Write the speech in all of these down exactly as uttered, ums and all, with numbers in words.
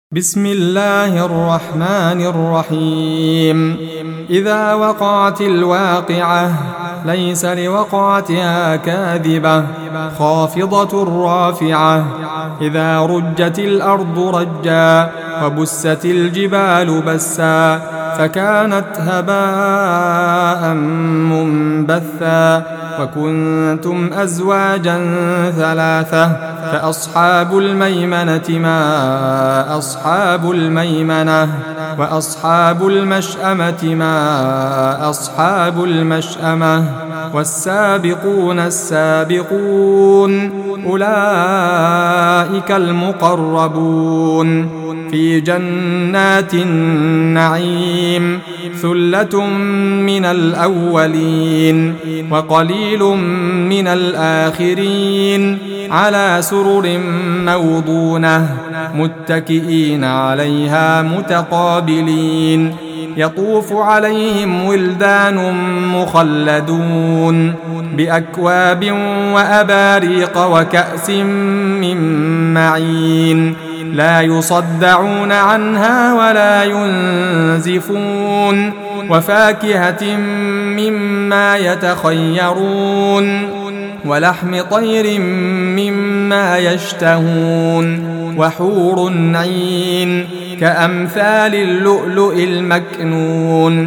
بسم الله الرحمن الرحيم. إذا وقعت الواقعة ليس لوقعتها كاذبة خافضة رافعة. إذا رجت الأرض رجا وبست الجبال بسا فكانت هباء منبثا وكنتم أزواجا ثلاثة فأصحاب الميمنة ما أصحاب الميمنة وأصحاب المشأمة ما أصحاب المشأمة والسابقون السابقون أولئك المقربون في جنات النعيم ثلة من الأولين وقليل من الآخرين على سرر موضونة متكئين عليها متقابلين يطوف عليهم ولدان مخلدون بأكواب وأباريق وكأس من معين لا يصدعون عنها ولا ينزفون وفاكهة مما يتخيرون ولحم طير مما يشتهون وحور عين كأمثال اللؤلؤ المكنون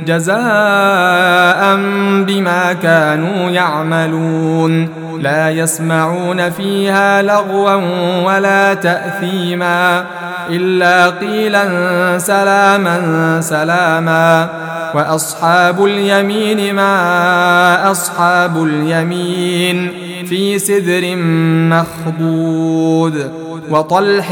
جزاء بما كانوا يعملون لا يسمعون فيها لغوا ولا تأثيما إلا قيلا سلاما سلاما وأصحاب اليمين ما أصحاب اليمين في سدر مخضود وطلح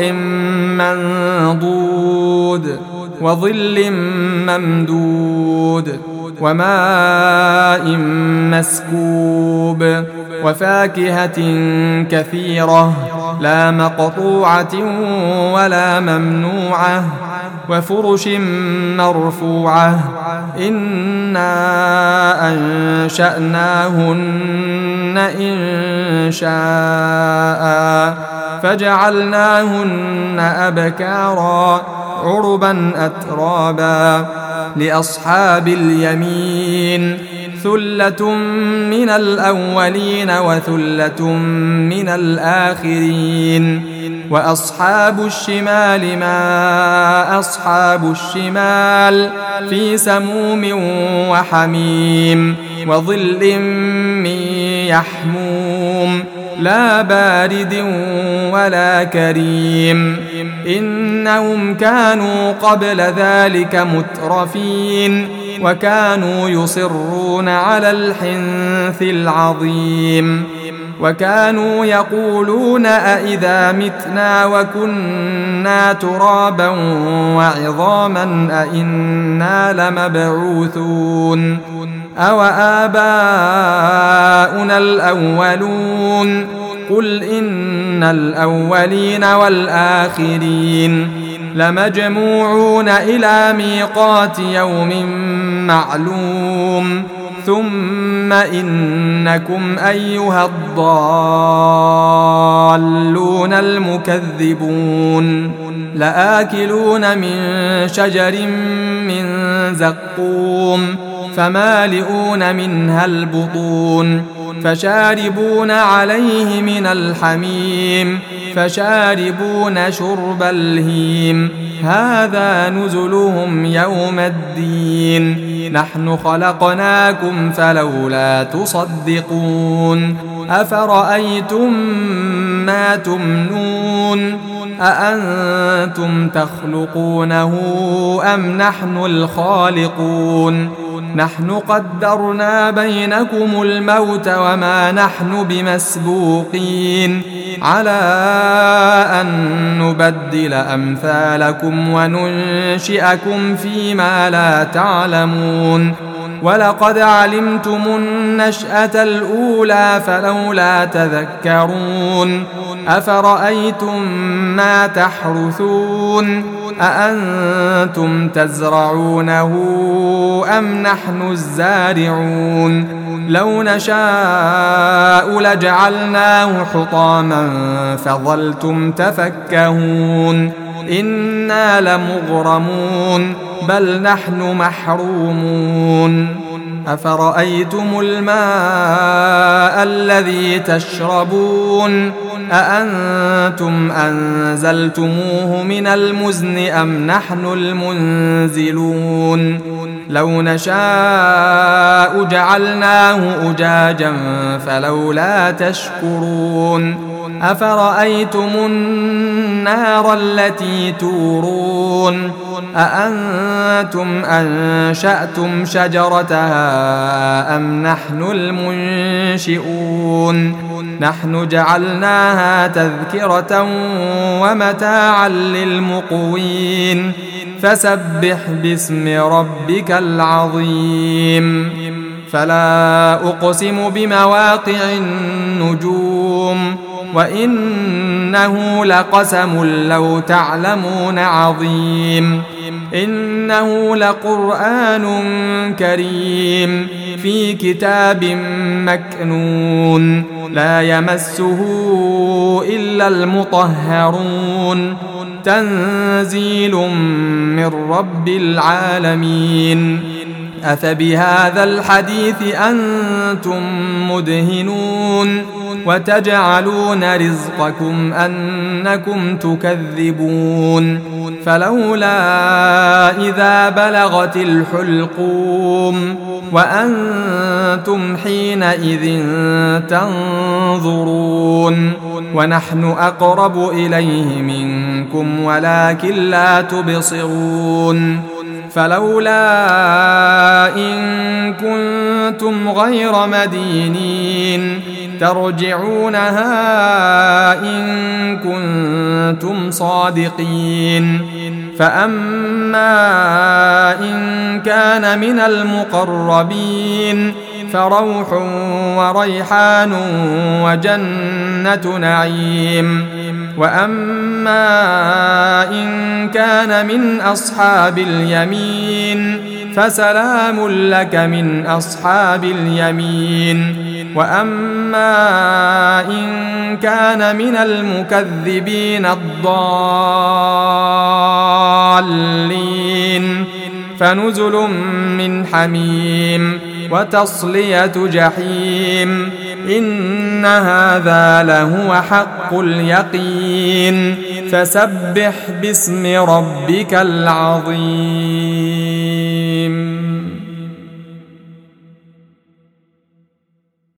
منضود وظل ممدود وماء مسكوب وفاكهة كثيرة لا مقطوعة ولا ممنوعة وفرش مرفوعة إنا أنشأناهن إن شاء فجعلناهن أبكارا عربا أترابا لأصحاب اليمين ثلة من الأولين وثلة من الآخرين وأصحاب الشمال ما أصحاب الشمال في سموم وحميم وظل من يحموم لا بارد ولا كريم إنهم كانوا قبل ذلك مترفين وكانوا يصرون على الحنث العظيم وكانوا يقولون أئذا متنا وكنا ترابا وعظاما أئنا لمبعوثون أو آباؤنا الأولون قل إن الأولين والآخرين لمجموعون إلى ميقات يوم معلوم ثم إنكم أيها الضالون المكذبون لآكلون من شجر من زقوم فمالئون منها البطون فشاربون عليه من الحميم فشاربون شرب الهيم هذا نزلهم يوم الدين نحن خلقناكم فلولا تصدقون أفرأيتم ما تمنون أأنتم تخلقونه أم نحن الخالقون نحن قدرنا بينكم الموت وما نحن بمسبوقين على أن نبدل أمثالكم وننشئكم فيما لا تعلمون ولقد علمتم النشأة الأولى فلولا تذكرون أفرأيتم ما تحرثون أأنتم تزرعونه أم نحن الزارعون لو نشاء لجعلناه حطاما فظلتم تفكهون إنا لمغرمون بل نحن محرومون أفرأيتم الماء الذي تشربون أأنتم أنزلتموه من المزن أم نحن المنزلون لو نشاء جعلناه أجاجا فلولا تشكرون أفرأيتم النار التي تورون أأنتم أنشأتم شجرتها أم نحن المنشئون نحن جعلناها تذكرة ومتاعا للمقوين فسبح باسم ربك العظيم فلا أقسم بمواقع النجوم وإنه لقسم لو تعلمون عظيم إنه لقرآن كريم في كتاب مكنون لا يمسه إلا المطهرون تنزيل من رب العالمين أفبهذا الحديث أنتم مدهنون وتجعلون رزقكم أنكم تكذبون فلولا إذا بلغت الحلقوم وأنتم حينئذ تنظرون ونحن أقرب إليه منكم ولكن لا تبصرون فلولا إن كنتم غير مدينين ترجعونها إن كنتم صادقين فأما إن كان من المقربين فروح وريحان وجنة نعيم وأما إن كان من أصحاب اليمين فسلام لك من أصحاب اليمين وأما إن كان من المكذبين الضالين فنزل من حميم وتصلية جحيم إن هذا لهو حق اليقين فسبح باسم ربك العظيم.